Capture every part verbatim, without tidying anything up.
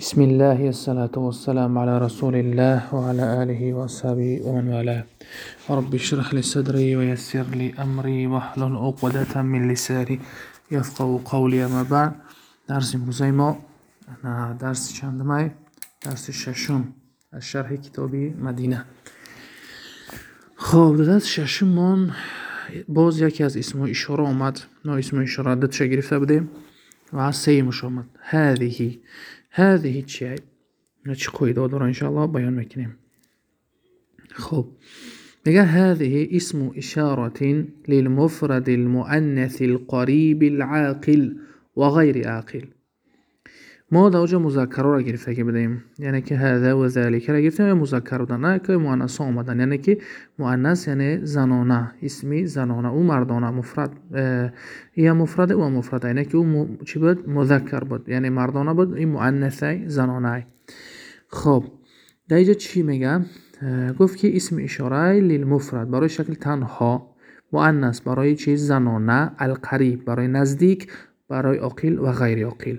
بسم الله الصلاة والسلام على رسول الله وعلى آله وصحبه ومن والاه. رب اشرح لي صدري ويسر لي أمري واحلل عقدة من لساني يفقهوا قولي. أما بعد، درس امروزی ما درس چندمه؟ درس ششم از شرح کتابی مدینه. خب در درس ششم باز یکی از اسم اشاره آمد. نه اسم اشاره عدد چه گرفته بودیم و از سیمش آمد. هذه هذه چیه؟ چی قاعده داره انشاءالله بیان میکنیم. خب میگه هذه اسم اشاره للمفرد المؤنث القریب العاقل و غیر عاقل. ما در اونجا مذکر را گرفته که بدیم، یعنی که هذا و ذلك را گرفتیم و مذکر بودن، نه که مؤنث آمدن، یعنی که مؤنث یعنی زنانه، اسمی زنانه او مردانه، مفرد یا مفرد او مفرد، یعنی که او چی بود؟ مذکر بود، یعنی مردانه بود، این مؤنثه زنانه. خب در اینجا چی میگه؟ گفت که اسم اشاره للمفرد برای شکل تنها، مؤنث برای چیز زنانه، القریب برای نزدیک، برای عاقل و غیر عاقل.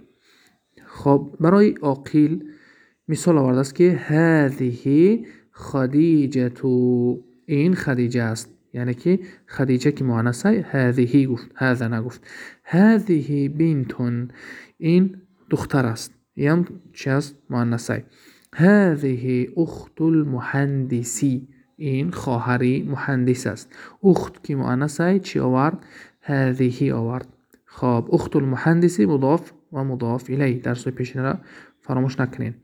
خب برای عاقل مثال آورده است که هذه خدیجه، این خدیجه است، یعنی که خدیجه که مؤنث است هذه گفت، هذا نگفت. هذه بنت، این دختر است، این چی است؟ مؤنث است. هذه اخت المهندسی، این خواهری مهندس است. اخت که مؤنث است چی آورد؟ هذه آورد. خب اخت المهندسی مضاف و مضاف الیه، درس پیشین را فراموش نکنین.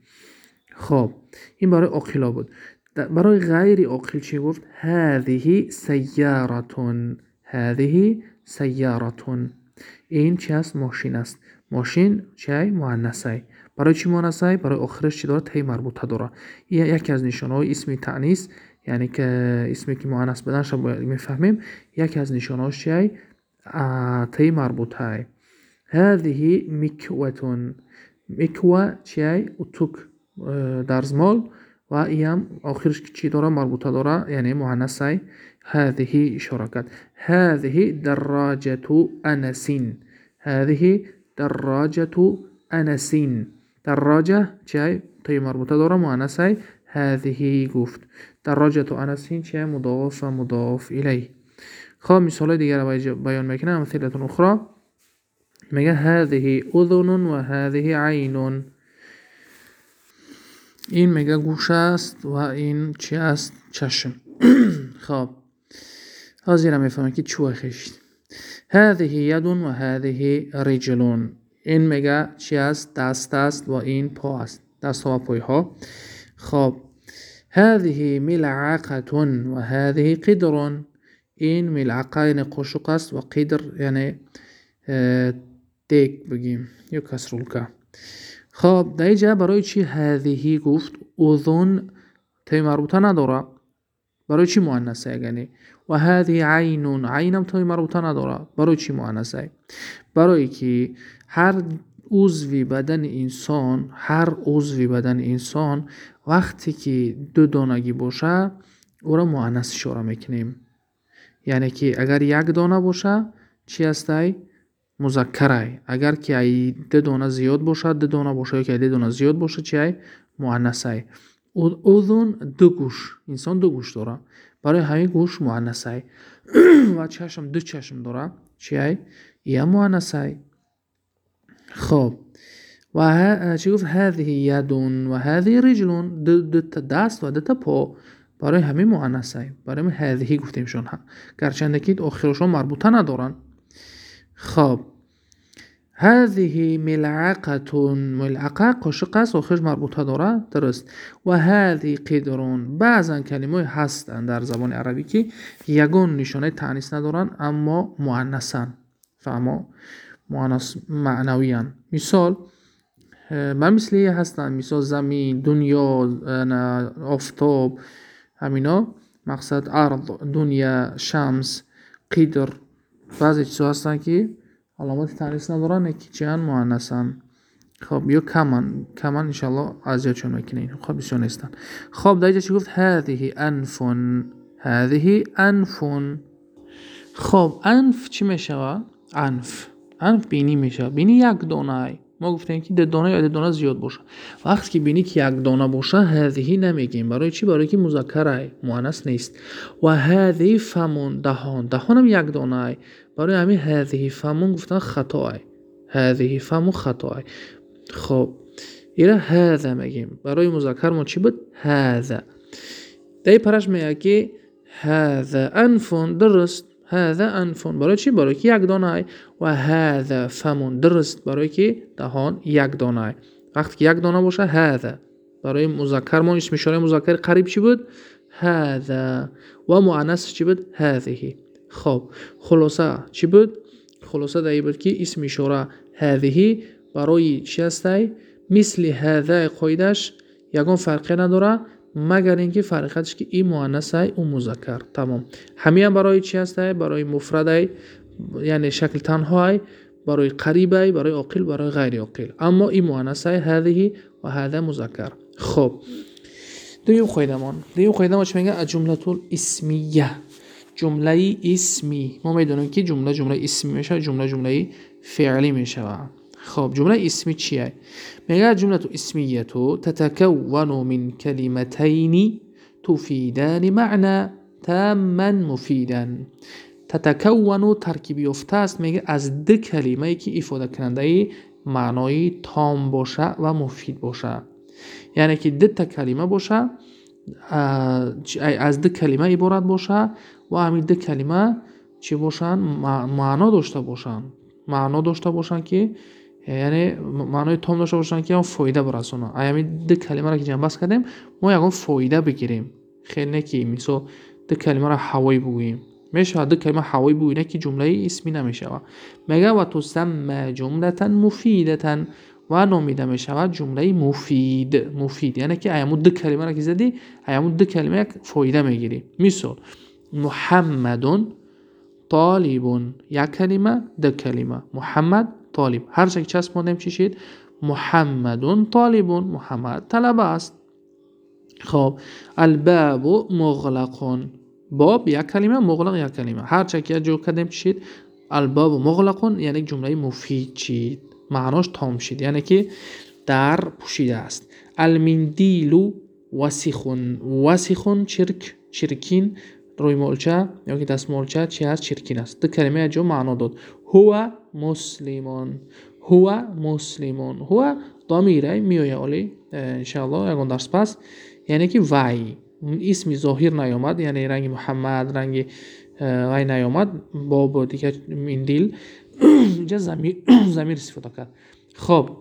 خب این برای عاقل بود. برای غیر عاقل چی گفت؟ هذه سیاره، هذه سیاره، این چی است؟ ماشین است. ماشین چی؟ مؤنث است. برای چی مؤنث است؟ برای آخرش چی داره؟ تی مربوطه داره. این یکی از نشانه‌های اسم تأنیث، یعنی که اسمی که مؤنث بدن شب میفهمیم یکی از نشانه‌هاش چی؟ تی مربوطه. هذه مکوه، مکوه چی؟ اتوک درزمال، و این آخرش چی داره؟ مربوطه داره، یعنی مؤنث است. هذه اشاره کرد. هذه دراجه انس، هذه دراجه انس، دراجه چی؟ تی مربوطه داره، مؤنث است. هذه گفت. دراجه انس چی؟ مضاف و مضاف الیه. خب مثال دیگر را بیان میکنم. امثله اخرى میگه هذه اذن و هذه عین، این میگه گوش است و این چی است؟ چشم. خب حاضر میفهمم که چوه خشت. هذه ید و هذه رجل، این میگه چی است؟ دست است و این پا است، دست ها و پای ها. خب هذه ملعقه و هذه قدر، این ملعقه یعنی قاشق است و قدر یعنی دیگ بگیم یا کسرولکه. خب در اینجا برای چی هذه گفت؟ اذن تی مربوطه نداره، برای چی مؤنث است؟ یعنی و هذه عین، عینم تی مربوطه نداره، برای چی مؤنث است؟ برای که هر عضوی بدن انسان، هر عضوی بدن انسان وقتی که دو دانگی باشه او را مؤنث اشاره میکنیم. یعنی که اگر یک دانه باشه چی است؟ مذکره. اگر که ای دو دانه زیاد باشه، دو دانه باشه یا که دو دانه زیاد باشه چی است؟ مؤنث است. اذن دو گوش، انسان دو گوش داره، برای همین گوش مؤنث است. و چشم دو چشم داره، چی است؟ این مؤنث است. خب و چی گفت؟ هذه ید و هذه رجل، دو تا دست و دو تا پا، برای همین مؤنث است. برای همین هذه گفتیمشون ها، گرچند که آخرشون مربوطه ندارن. خب هذه ملعقه، ملعقه قاشق است، آخرش مربوطه داره، درست. و هذه قدرون، بعضا کلمه هستن در زبان عربی که یگان نشانه تأنیث ندارن اما مؤنثن، فاما مؤنث معنویان. مثال من مثلی هستن، مثال زمین، دنیا، آفتاب، همینا مقصد ارض، دنیا، شمس، قدر، بعضی چیزا هستن که علامات تأنیث ندارن که چیان مؤنثن. خب یا کمان، کمان انشالله ازیادشون میکنین. خب بسیار نیستن. خب در اینجا چی گفت؟ هذه انف، هذه انف. خب انف چی میشه؟ انف انف بینی میشه. بینی یک دانه ما گفتیم که ده دانه یا ده دانه زیاد باشه. وقتی که بینی که یک دانه باشه هذه نمیگیم. برای چی؟ برای که مذکره، مؤنث نیست. و هذه فمون، دهان، دهان هم یک دانه. برای همین هذه فمون گفتن خطا. هذه فمون خطا. خب ایره هذا میگیم. برای مذکر ما چی بود؟ هذا. دای پرش میگه که هذا انفون، درست. هذا انفون برای چی؟ برای که یک دانه. و هذا فمون، درست. برای که دهان یک دانه. وقتی که یک دانه باشه هذا. برای مذکر ما اسم اشاره مذکر قریب چی بود؟ هذا. و مؤنث چی بود؟ هذه. خب خلاصه چی بود؟ خلاصه دایی بود که اسم اشاره هذه برای چی هستی؟ مثل هذا قایدش یگان فرقی نداره مگر اینکه فرقش که این مؤنث ای و مذکر. تمام. همین هم برای چی هستی؟ برای مفرد ای، یعنی شکل تنها ای، برای قریب ای، برای عاقل، برای غیر عاقل. اما این مؤنث ای هذه و هذا مذکر. خب دویم قاعده‌مان دویم قاعده ما چی میگه؟ جمله الاسمیه، جمله اسمی. ما میدونیم که جمله جمله اسمی میشه، جمله جمله فعلی میشه. خب جمله اسمی چیه؟ میگه جمله اسمیه تتكون من كلمتين تفيدان معنى تاما مفيدا. تتكون ترکیب یافته است، میگه از دو کلمه ای که افاده کننده معنای تام باشه و مفید باشه. یعنی که دو تا کلمه باشه، از دو کلمه عبارت باشه و همین دو کلمه چی باشن؟ معنا داشته باشن. معنا داشته باشن که یعنی معنای تام داشته باشن که هم فایده برسونه. همین دو کلمه را که جمع بس کردیم ما یکم فایده بگیریم. خیلی نه که مثلا دو کلمه را هوایی بگوییم. میشه دو کلمه هوایی بگوییم که جمله اسمی نمیشه. میگه و تسمى جمله مفیده و نامیده میشه جمله مفید. مفید یعنی که ایامو دو کلمه را که زدی ایامو دو کلمه یک فایده میگیری. مثال محمد طالب، یک کلمه دو کلمه. محمد طالب، هر چه چسب ماندیم چی شد؟ محمد طالب، محمد طلبه است. خب الباب مغلق، باب یک کلمه، مغلق یک کلمه. هر چه که جو کردیم چی شد؟ الباب مغلق یعنی جمله مفید چید، معناش تام شد، یعنی که در پوشیده است. المندیل وسخ، وسخ چرک، چرکین، روی مولچه یا که دست مولچه چی هست؟ چرکین است. دو کلمه جو معنا داد. هو مسلمون، هو مسلمون. هو ضمیره میوه اولی انشاءالله یکون درس پس، یعنی که وای اسمی ظاهر نیامد، یعنی رنگ محمد رنگ وای نیامد. باب دیگه مندیل اینجا زمیر زمیر استفاده کرد. خب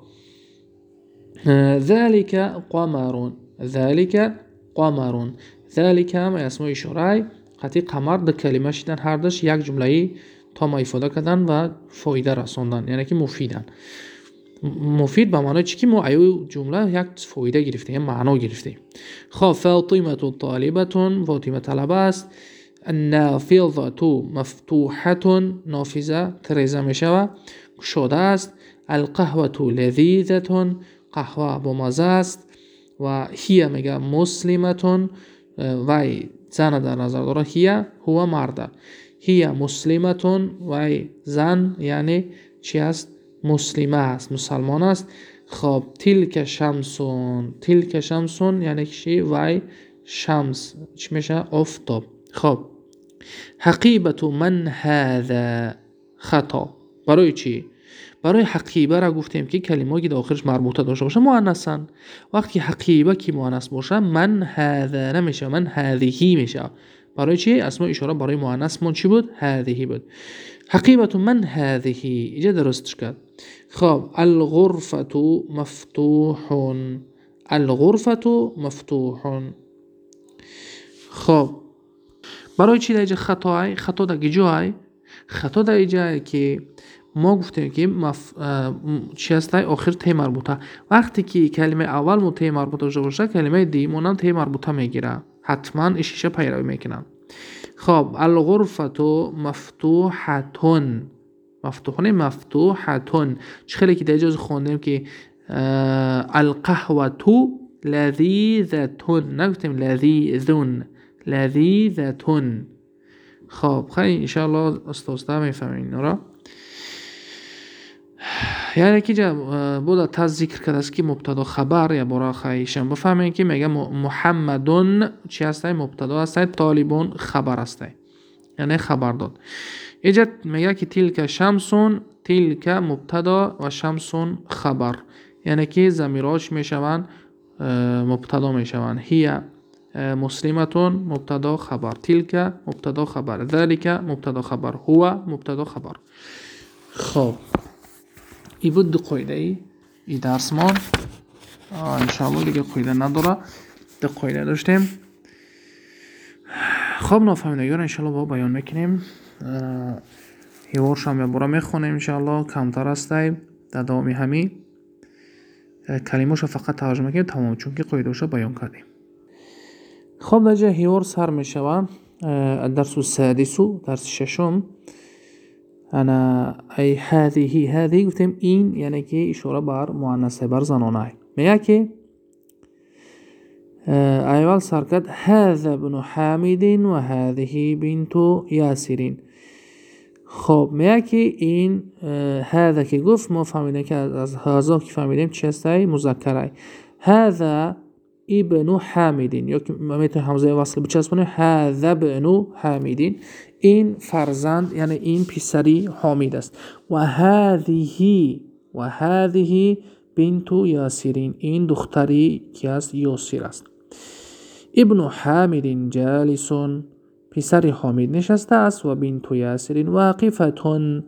ذلك قمر، ذلك قمر، ذلك هم اسم اشاره قطعی قمر دو کلمه شدن، هر دوش یک جمله تام ifade کردن و فایده رساندن، یعنی که مفیدن. مفید به معنای چی که ما ایو جمله یک فایده گرفتیم، معنا گرفتیم. خب فاطمه طالبه، فاطمه طلبه است. النافذه مفتوحه، نافذه تریزه میشه گشاده است. القهوه لذیذه، قهوه با مزه است. و هی میگه مسلمه، وای زن در نظر داره. هی هو مرد، هی مسلمه وای زن یعنی چی است؟ مسلمه است، مسلمان است. خب تلک شمسون، تلک شمسون یعنی چی؟ وای شمس چی میشه؟ آفتاب. خب حقیبت من هذا خطا، برای چی؟ برای حقیبه را گفتیم که کلمه‌ای که آخرش مربوطه داشته باشه مؤنثن. وقتی حقیبه که مؤنث باشه من هذا نمیشه، من هذه میشه. برای چی؟ اسم اشاره برای مؤنث من چی بود؟ هذه بود. حقیبه من هذه اینجا درستش کرد. خب الغرفه مفتوح، الغرفه مفتوح. خب برای چی دیگه خطا؟ خطا دیگه جای خطا دیگه که ما گفتیم که مف... چی هست؟ آخر ته مربوطه. وقتی که کلمه اول مو ته مربوطه داشته باشه کلمه دیگه هم ته مربوطه میگیره، حتما اشیشه پیروی میکنن. خب الغرفه مفتوحتون، مفتوحونه مفتوحتون. چه خیلی که دیگه خوندیم که القهوه لذیذتون، نگفتیم لذیذون، لذیذتون. خب خیلی انشاءالله استوسته میفهمین را. یعنی که جا بودا تاز ذکر کرده است که مبتدا خبر یا برای خواهیشم بفهمین که میگه محمدون چی هسته؟ مبتدا هسته، طالبون خبر هسته، یعنی خبر داد. اینجا میگه که تلک شمسون، تلک مبتدا و شمسون خبر، یعنی که ضمیراش میشوند مبتدا میشوند. هی مسلمتون مبتدا خبر، تلک مبتدا خبر، ذلك مبتدا خبر، هو مبتدا خبر. خب ای بود دو قاعده ای ای درس ما انشاءالله دیگه قاعده نداره، دو قاعده داشتیم. خب نافهمیدگار انشاءالله با بیان میکنیم، هیوارش هم برا میخونیم انشاءالله، کمتر هسته در دوامی همی کلموش فقط ترجمه کنیم تمام، چون که قاعده‌اش بیان کردیم. خب در جای هیوار سر میشوه الدرس السادس، درس ششم. انا ای هذه، هذه گفتیم این یعنی که اشاره بر مؤنث بر زنانه. میگه که اول سر کرد هذا ابن حامد و هذه بنت یاسر. خب میگه که این هذا که گفت ما فهمیدیم که از هذا که فهمیدیم چی هسته؟ مذکره. هذا ابن حامد، یا که میتونیم همزه وصل بچسبونیم هذا ابن حامد، این فرزند یعنی این پسری حامد است. و هذه، و هذه بنت یاسرین، این دختری که است یاسر است. ابن حامد جالس، پسر حامد نشسته است. و بنت یاسرین واقفتون،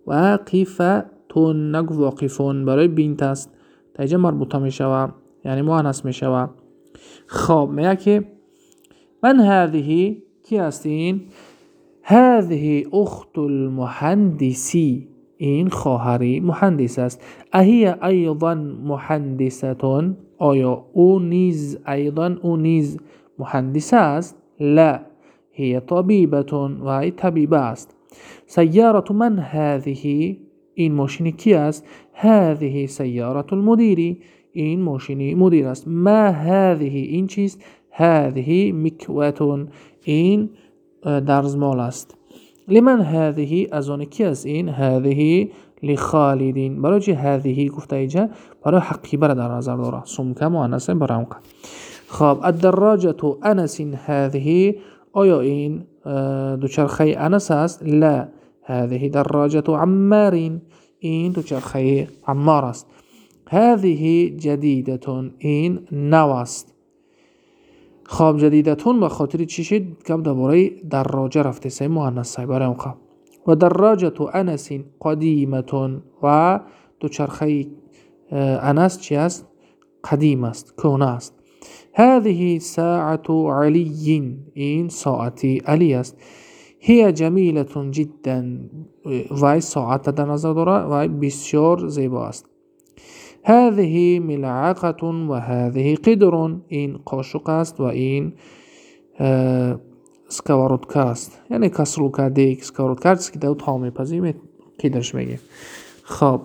واقفتون نگو واقفون، برای بنت است تا اینجا مربوطه می شود یعنی مؤنث می شود. خب میگه که من هذه کی است؟ این هذه اخت المهندسی، این خواهری مهندس است. اهی ایضا مهندستون، آیا او نیز ایضا او نیز مهندس است؟ لا هی طبیبتون، و ای طبیبه است. سیارت من هذه، این ماشین کی است؟ هذه سیارت المدیری، این ماشین مدیر است. ما هذه، این چیست؟ هذه مکوتون، این درزمال است. لمن هذه، از آن کی است این؟ هذه لخالدین، برای چی هذه گفته اینجا؟ برای حقیبه در نظر داره، سمکه مؤنث برای اونکه. خب الدراجه انس هذه، آیا این دوچرخه انس است؟ لا هذه دراجه عمار، این دوچرخه عمار است. هذه جدیدتون، این نو است. خب جدیدتون به خاطر چی شد؟ که درباره دراجه رفته سه مؤنث برای اونقا. و دراجه انس قدیمتون، و دوچرخه انس چی است؟ قدیم است، کهنه است. هذه ساعت علی، این ساعتی علی است. هی جمیله جدا، و ساعت در نظر داره و بسیار زیبا است. هذه ملعقه و هذه قدر، این قاشق است و این سکوارودکا است، یعنی کسروکا دیگ سکوارودکا است که دو طعام پزی قدرش میگه. خب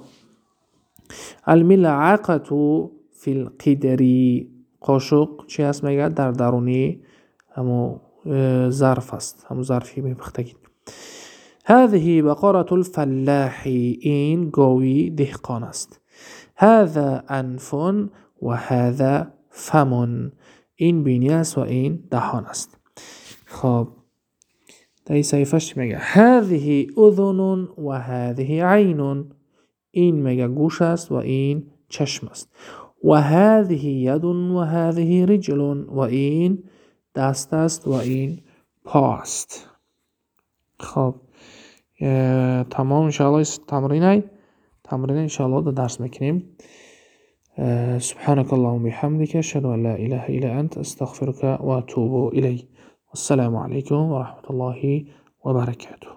الملعقه فی القدری، قاشق چی است میگه؟ در درونی همو ظرف است، همو ظرفی میپختگید. هذه بقره الفلاح، این گاوی دهقان است. هذا انف و هذا فم، این بینی است و این دهان است. خب در این صحیفش میگه هذه اذن و هذه عین، این میگه گوش است و این چشم است. و هذه ید و هذه رجل، و این دست است و این پا است. خب تمام انشاءالله تمرینه تمرین انشاءالله در درس میکنیم. سبحانك اللهم وبحمدك اشهد ان لا اله الا انت استغفرك واتوب اليك. والسلام عليكم ورحمة الله وبركاته.